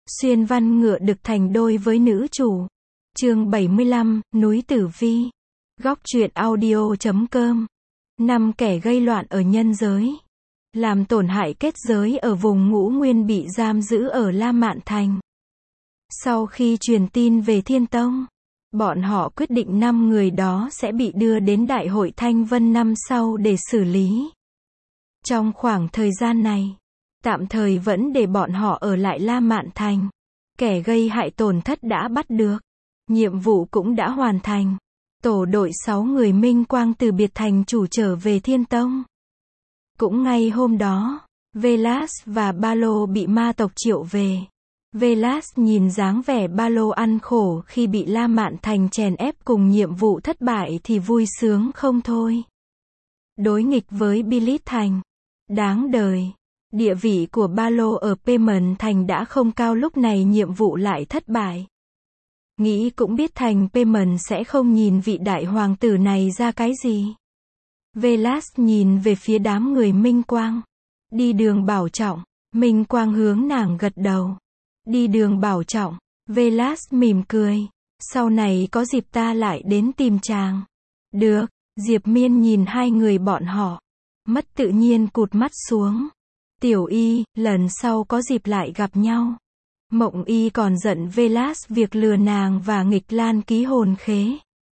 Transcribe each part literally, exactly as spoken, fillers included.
Xuyên văn ngựa đực thành đôi với nữ chủ. Chương bảy mươi lăm, núi Tử Vi. Góc truyện audio chấm com. Năm kẻ gây loạn ở nhân giới, làm tổn hại kết giới ở vùng Ngũ Nguyên bị giam giữ ở La Mạn Thành. Sau khi truyền tin về Thiên Tông, bọn họ quyết định năm người đó sẽ bị đưa đến Đại hội Thanh Vân năm sau để xử lý. Trong khoảng thời gian này, tạm thời vẫn để bọn họ ở lại La Mạn Thành. Kẻ gây hại tổn thất đã bắt được. Nhiệm vụ cũng đã hoàn thành. Tổ đội sáu người minh quang từ biệt thành chủ trở về Thiên Tông. Cũng ngay hôm đó, Velas và Ba Lô bị ma tộc triệu về. Velas nhìn dáng vẻ Ba Lô ăn khổ khi bị La Mạn Thành chèn ép cùng nhiệm vụ thất bại thì vui sướng không thôi. Đối nghịch với Billit Thành. Đáng đời. Địa vị của Ba Lô ở Payment Thành đã không cao, lúc này nhiệm vụ lại thất bại. Nghĩ cũng biết thành Payment sẽ không nhìn vị đại hoàng tử này ra cái gì. Velas nhìn về phía đám người minh quang. Đi đường bảo trọng. Minh quang hướng nàng gật đầu. Đi đường bảo trọng. Velas mỉm cười. Sau này có dịp ta lại đến tìm chàng. Được. Diệp Miên nhìn hai người bọn họ. Mất tự nhiên cụt mắt xuống. Tiểu Y, lần sau có dịp lại gặp nhau. Mộng Y còn giận Velas việc lừa nàng và nghịch lan ký hồn khế.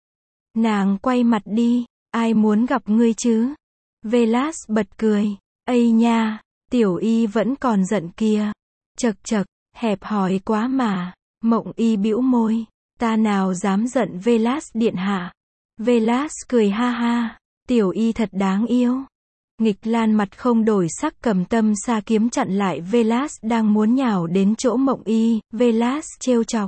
Nàng quay mặt đi. Ai muốn gặp ngươi chứ? Velas bật cười. Ây nha, Tiểu Y vẫn còn giận kia. Chật chật, hẹp hòi quá mà. Mộng Y bĩu môi. Ta nào dám giận Velas điện hạ. Velas cười ha ha. Tiểu Y thật đáng yêu. Nghịch lan mặt không đổi sắc cầm tâm sa kiếm chặn lại Velas đang muốn nhào đến chỗ Mộng Y. Velas trêu chọc.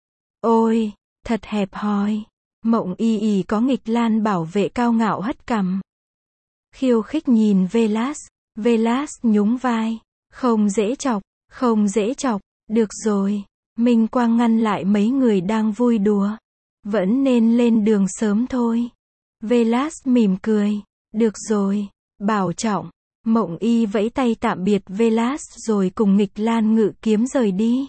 Ôi, thật hẹp hòi. Mộng Y ỉ có nghịch lan bảo vệ cao ngạo hất cằm. Khiêu khích nhìn Velas. Velas nhún vai. Không dễ chọc, không dễ chọc. Được rồi. Minh Quang ngăn lại mấy người đang vui đùa. Vẫn nên lên đường sớm thôi. Velas mỉm cười. Được rồi. Bảo trọng. Mộng Y vẫy tay tạm biệt Velas rồi cùng nghịch lan ngự kiếm rời đi.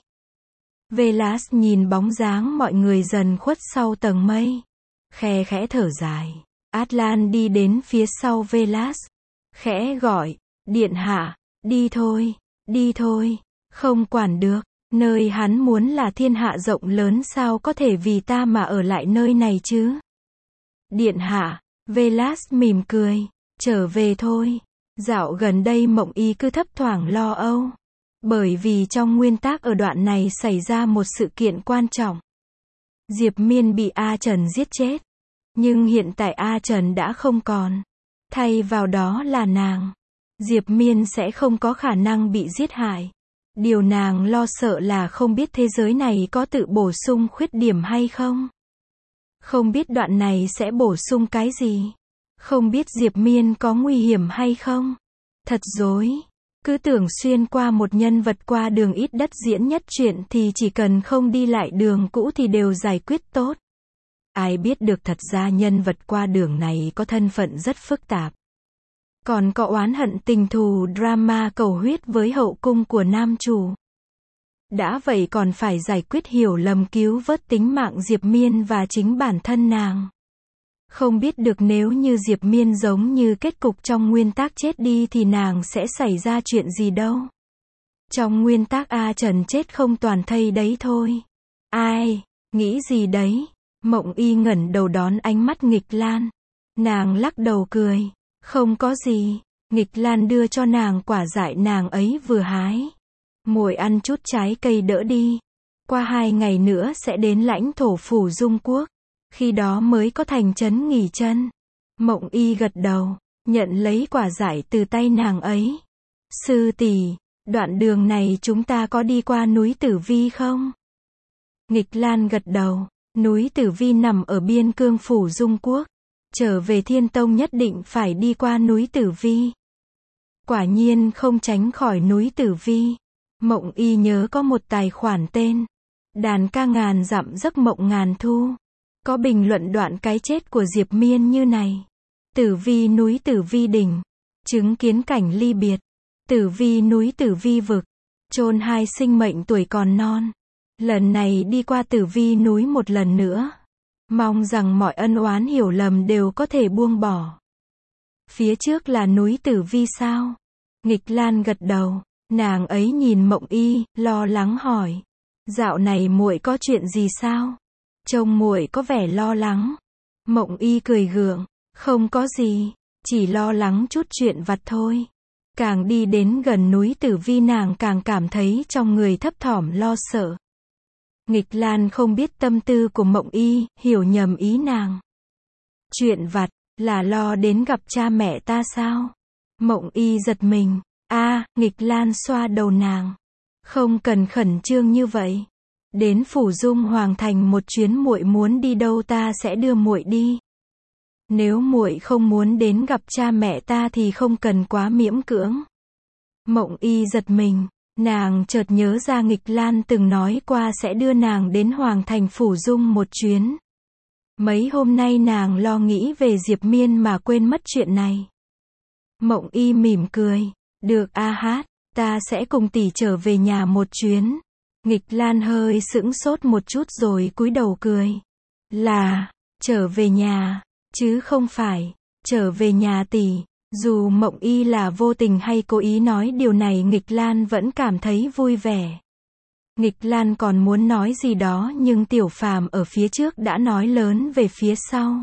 Velas nhìn bóng dáng mọi người dần khuất sau tầng mây. Khe khẽ thở dài. Atlan đi đến phía sau Velas. Khẽ gọi. Điện hạ. Đi thôi. Đi thôi. Không quản được. Nơi hắn muốn là thiên hạ rộng lớn, sao có thể vì ta mà ở lại nơi này chứ? Điện hạ. Velas mỉm cười. Trở về thôi. Dạo gần đây Mộng Y cứ thấp thoảng lo âu. Bởi vì trong nguyên tác ở đoạn này xảy ra một sự kiện quan trọng. Diệp Miên bị A Trần giết chết. Nhưng hiện tại A Trần đã không còn. Thay vào đó là nàng. Diệp Miên sẽ không có khả năng bị giết hại. Điều nàng lo sợ là không biết thế giới này có tự bổ sung khuyết điểm hay không. Không biết đoạn này sẽ bổ sung cái gì. Không biết Diệp Miên có nguy hiểm hay không. Thật dối. Cứ tưởng xuyên qua một nhân vật qua đường ít đất diễn nhất chuyện thì chỉ cần không đi lại đường cũ thì đều giải quyết tốt. Ai biết được thật ra nhân vật qua đường này có thân phận rất phức tạp. Còn có oán hận tình thù drama cầu huyết với hậu cung của nam chủ. Đã vậy còn phải giải quyết hiểu lầm cứu vớt tính mạng Diệp Miên và chính bản thân nàng. Không biết được nếu như Diệp Miên giống như kết cục trong nguyên tác chết đi thì nàng sẽ xảy ra chuyện gì đâu. Trong nguyên tác A Trần chết không toàn thây đấy thôi. Ai, nghĩ gì đấy? Mộng Y ngẩng đầu đón ánh mắt nghịch lan. Nàng lắc đầu cười. Không có gì. Nghịch lan đưa cho nàng quả dại nàng ấy vừa hái. Ngồi ăn chút trái cây đỡ đi. Qua hai ngày nữa sẽ đến lãnh thổ phủ Dung Quốc. Khi đó mới có thành trấn nghỉ chân. Mộng Y gật đầu, nhận lấy quả dại từ tay nàng ấy. Sư tỷ, đoạn đường này chúng ta có đi qua núi Tử Vi không? Nghịch lan gật đầu. Núi Tử Vi nằm ở biên cương phủ Dung Quốc. Trở về Thiên Tông nhất định phải đi qua núi Tử Vi. Quả nhiên không tránh khỏi núi Tử Vi. Mộng Y nhớ có một tài khoản tên Đàn ca ngàn dặm giấc mộng ngàn thu. Có bình luận đoạn cái chết của Diệp Miên như này. Tử Vi núi Tử Vi đỉnh. Chứng kiến cảnh ly biệt. Tử Vi núi Tử Vi vực. chôn hai sinh mệnh tuổi còn non. Lần này đi qua Tử Vi núi một lần nữa. Mong rằng mọi ân oán hiểu lầm đều có thể buông bỏ. Phía trước là núi Tử Vi sao? Nghịch Lan gật đầu. Nàng ấy nhìn Mộng Y, lo lắng hỏi. Dạo này muội có chuyện gì sao? Trông muội có vẻ lo lắng. Mộng Y cười gượng. Không có gì. Chỉ lo lắng chút chuyện vặt thôi. Càng đi đến gần núi Tử Vi nàng càng cảm thấy trong người thấp thỏm lo sợ. Nghịch Lan không biết tâm tư của Mộng Y, hiểu nhầm ý nàng. Chuyện vặt, là lo đến gặp cha mẹ ta sao? Mộng Y giật mình. A, à, Nghịch Lan xoa đầu nàng. Không cần khẩn trương như vậy. Đến Phủ Dung Hoàng thành một chuyến, muội muốn đi đâu ta sẽ đưa muội đi. Nếu muội không muốn đến gặp cha mẹ ta thì không cần quá miễn cưỡng. Mộng Y giật mình, nàng chợt nhớ ra Nghịch Lan từng nói qua sẽ đưa nàng đến Hoàng thành Phủ Dung một chuyến. Mấy hôm nay nàng lo nghĩ về Diệp Miên mà quên mất chuyện này. Mộng Y mỉm cười, được a hát, ta sẽ cùng tỷ trở về nhà một chuyến. Nghịch Lan hơi sững sốt một chút rồi cúi đầu cười. Là, trở về nhà, chứ không phải, trở về nhà tỷ. Dù Mộng Y là vô tình hay cố ý nói điều này, Nghịch Lan vẫn cảm thấy vui vẻ. Nghịch Lan còn muốn nói gì đó nhưng Tiểu Phàm ở phía trước đã nói lớn về phía sau.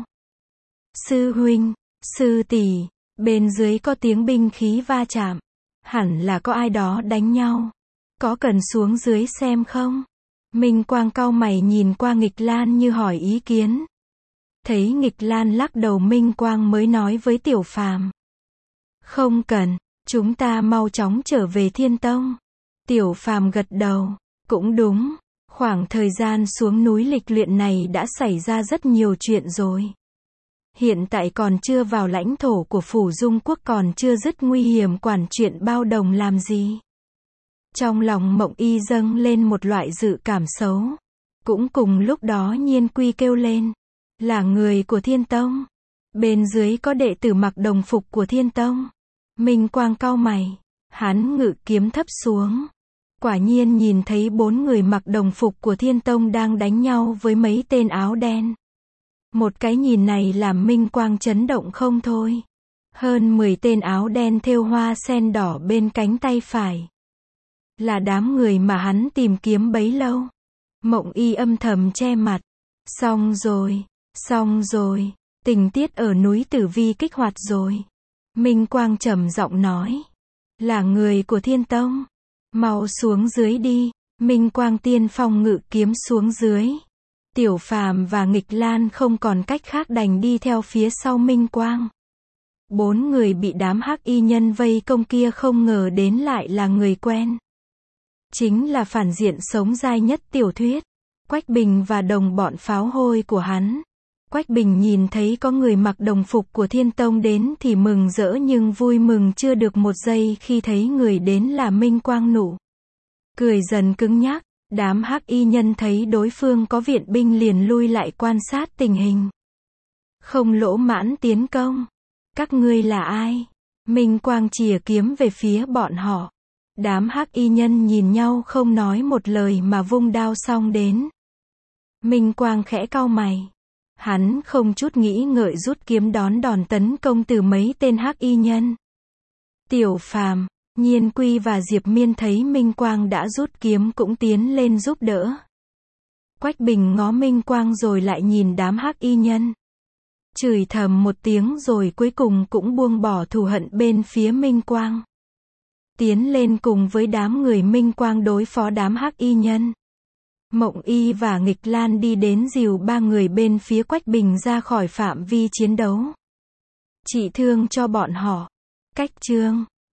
Sư huynh, sư tỷ, bên dưới có tiếng binh khí va chạm. Hẳn là có ai đó đánh nhau. Có cần xuống dưới xem không? Minh Quang cau mày nhìn qua Nghịch Lan như hỏi ý kiến. Thấy Nghịch Lan lắc đầu, Minh Quang mới nói với Tiểu Phàm. Không cần, chúng ta mau chóng trở về Thiên Tông. Tiểu Phàm gật đầu. Cũng đúng, khoảng thời gian xuống núi lịch luyện này đã xảy ra rất nhiều chuyện rồi. Hiện tại còn chưa vào lãnh thổ của Phủ Dung Quốc, còn chưa dứt nguy hiểm, quản chuyện bao đồng làm gì. Trong lòng Mộng Y dâng lên một loại dự cảm xấu. Cũng cùng lúc đó Nhiên Quy kêu lên. Là người của Thiên Tông. Bên dưới có đệ tử mặc đồng phục của Thiên Tông. Minh Quang cau mày. Hắn ngự kiếm thấp xuống. Quả nhiên nhìn thấy bốn người mặc đồng phục của Thiên Tông đang đánh nhau với mấy tên áo đen. Một cái nhìn này làm Minh Quang chấn động không thôi. Hơn mười tên áo đen thêu hoa sen đỏ bên cánh tay phải. Là đám người mà hắn tìm kiếm bấy lâu. Mộng Y âm thầm che mặt. Xong rồi, xong rồi, tình tiết ở núi Tử Vi kích hoạt rồi. Minh Quang trầm giọng nói. Là người của Thiên Tông. Mau xuống dưới đi. Minh Quang tiên phong ngự kiếm xuống dưới. Tiểu Phàm và Nghịch Lan không còn cách khác đành đi theo phía sau Minh Quang. Bốn người bị đám hắc y nhân vây công kia không ngờ đến lại là người quen. Chính là phản diện sống dai nhất tiểu thuyết. Quách Bình và đồng bọn pháo hôi của hắn. Quách Bình nhìn thấy có người mặc đồng phục của Thiên Tông đến thì mừng rỡ, nhưng vui mừng chưa được một giây khi thấy người đến là Minh Quang nụ cười dần cứng nhắc. Đám hắc y nhân thấy đối phương có viện binh liền lui lại quan sát tình hình. Không lỗ mãn tiến công. Các ngươi là ai? Minh Quang chìa kiếm về phía bọn họ. Đám hắc y nhân nhìn nhau không nói một lời mà vung đao xông đến. Minh Quang khẽ cau mày. Hắn không chút nghĩ ngợi rút kiếm đón đòn tấn công từ mấy tên hắc y nhân. Tiểu Phàm, Nhiên Quy và Diệp Miên thấy Minh Quang đã rút kiếm cũng tiến lên giúp đỡ. Quách Bình ngó Minh Quang rồi lại nhìn đám hắc y nhân. Chửi thầm một tiếng rồi cuối cùng cũng buông bỏ thù hận bên phía Minh Quang. Tiến lên cùng với đám người Minh Quang đối phó đám hắc y nhân. Mộng Y và Nghịch Lan đi đến dìu ba người bên phía Quách Bình ra khỏi phạm vi chiến đấu. Trị thương cho bọn họ. Cách chương